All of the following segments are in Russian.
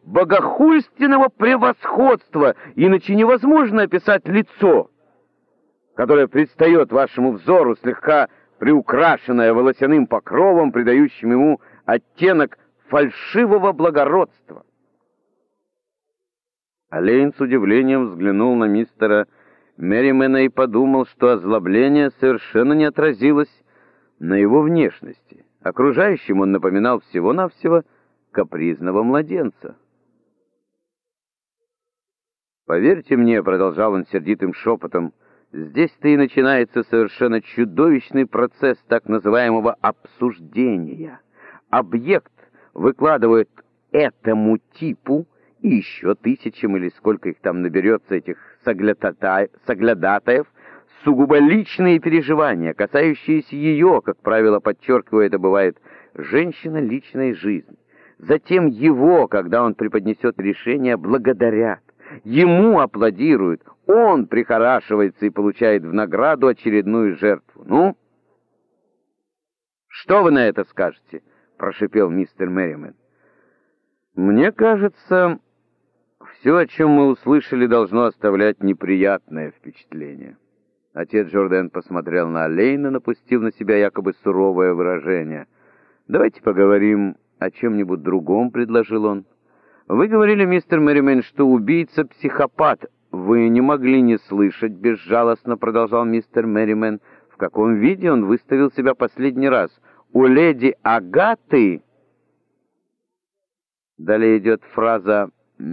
богохульственного превосходства, иначе невозможно описать лицо, которое предстает вашему взору, слегка приукрашенное волосяным покровом, придающим ему оттенок фальшивого благородства. Олейн с удивлением взглянул на мистера Мерримена и подумал, что озлобление совершенно не отразилось на его внешности. Окружающим он напоминал всего-навсего капризного младенца. «Поверьте мне», — продолжал он сердитым шепотом, — «здесь-то и начинается совершенно чудовищный процесс так называемого обсуждения. Объект выкладывает этому типу и еще тысячам или сколько их там наберется, этих соглядатаев, сугубо личные переживания, касающиеся ее, как правило, подчеркиваю, это бывает женщина личной жизни. Затем его, когда он преподнесет решение, благодарят, ему аплодируют, он прихорашивается и получает в награду очередную жертву. «Ну, что вы на это скажете?» — прошипел мистер Мерримен. «Мне кажется, все, о чем мы услышали, должно оставлять неприятное впечатление». Отец Журден посмотрел на Олейна, напустив на себя якобы суровое выражение. «Давайте поговорим о чем-нибудь другом», — предложил он. «Вы говорили, мистер Мерримен, что убийца — психопат. Вы не могли не слышать», — безжалостно продолжал мистер Мерримен, «в каком виде он выставил себя последний раз. У леди Агаты...» Далее идет фраза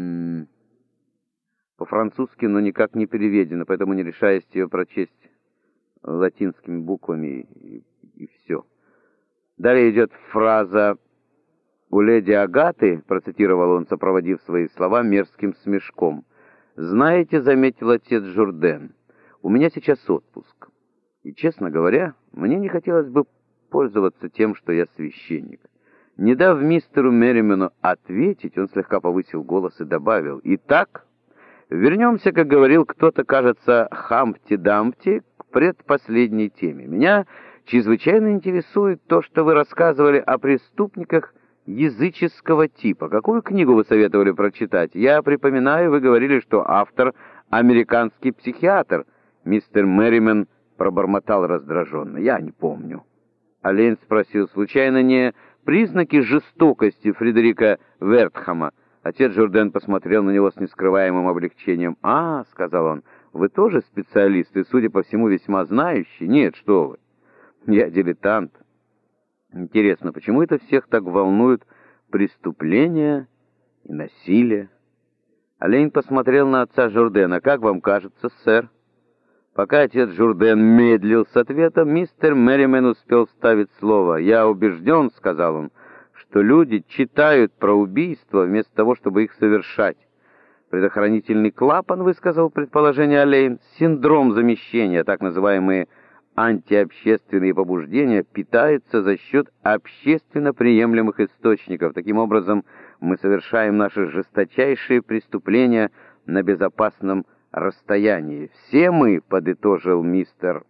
по-французски, но никак не переведена, поэтому не решаясь ее прочесть латинскими буквами, и все. Далее идет фраза «У леди Агаты», процитировал он, сопроводив свои слова мерзким смешком. «Знаете, — заметил отец Журден, — у меня сейчас отпуск. И, честно говоря, мне не хотелось бы пользоваться тем, что я священник». Не дав мистеру Мерримену ответить, он слегка повысил голос и добавил: «Итак, вернемся, как говорил кто-то, кажется, Хампти-Дампти, к предпоследней теме. Меня чрезвычайно интересует то, что вы рассказывали о преступниках языческого типа. Какую книгу вы советовали прочитать? Я припоминаю, вы говорили, что автор — американский психиатр». Мистер Мерримен пробормотал раздраженно: «Я не помню». Олейн спросил: «Случайно не признаки жестокости Фредерика Вертхама?» Отец Журден посмотрел на него с нескрываемым облегчением. «А, — сказал он, — вы тоже специалист и, судя по всему, весьма знающий?» «Нет, что вы, я дилетант». «Интересно, почему это всех так волнует преступления и насилие?» Олейн посмотрел на отца Журдена. «Как вам кажется, сэр?» Пока отец Журден медлил с ответом, мистер Мерримен успел вставить слово. «Я убежден, — сказал он, — что люди читают про убийства вместо того, чтобы их совершать. Предохранительный клапан, — высказал предположение Олейн, — синдром замещения, так называемые антиобщественные побуждения, питаются за счет общественно приемлемых источников. Таким образом, мы совершаем наши жесточайшие преступления на безопасном расстоянии. Все мы, — подытожил мистер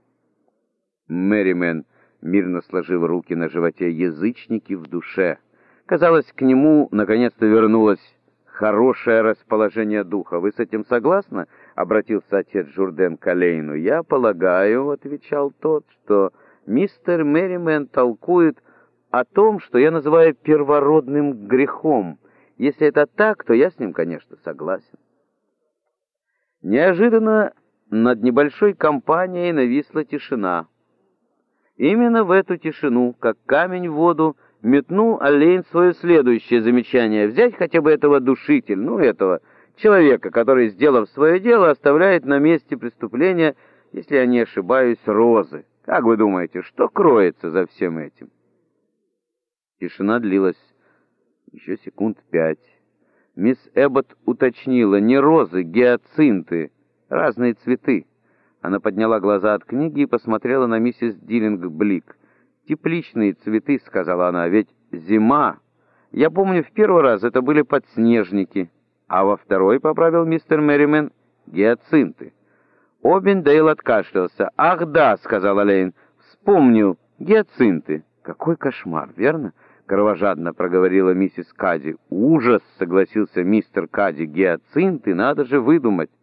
Мерримен, мирно сложив руки на животе, — язычники в душе». Казалось, к нему наконец-то вернулось хорошее расположение духа. «Вы с этим согласны?» — обратился отец Журден к Олейну. «Я полагаю, — отвечал тот, — что мистер Мерримен толкует о том, что я называю первородным грехом. Если это так, то я с ним, конечно, согласен». Неожиданно над небольшой компанией нависла тишина. Именно в эту тишину, как камень в воду, метнул Олейн свое следующее замечание: взять хотя бы этого душителя, этого человека, который, сделав свое дело, оставляет на месте преступления, если я не ошибаюсь, розы. Как вы думаете, что кроется за всем этим? Тишина длилась еще секунд 5. Мисс Эббот уточнила: не розы, гиацинты, разные цветы. Она подняла глаза от книги и посмотрела на миссис Диллинг-Блик. «Тепличные цветы», — сказала она, — «ведь зима. Я помню, в первый раз это были подснежники, а во второй, — поправил мистер Мерримен, — гиацинты». Обендейл откашлялся. «Ах да», — сказал Олейн, — «вспомнил, гиацинты». Какой кошмар, верно? — кровожадно проговорила миссис Кади. «Ужас!» — согласился мистер Кади. «Гиацинты, надо же выдумать!»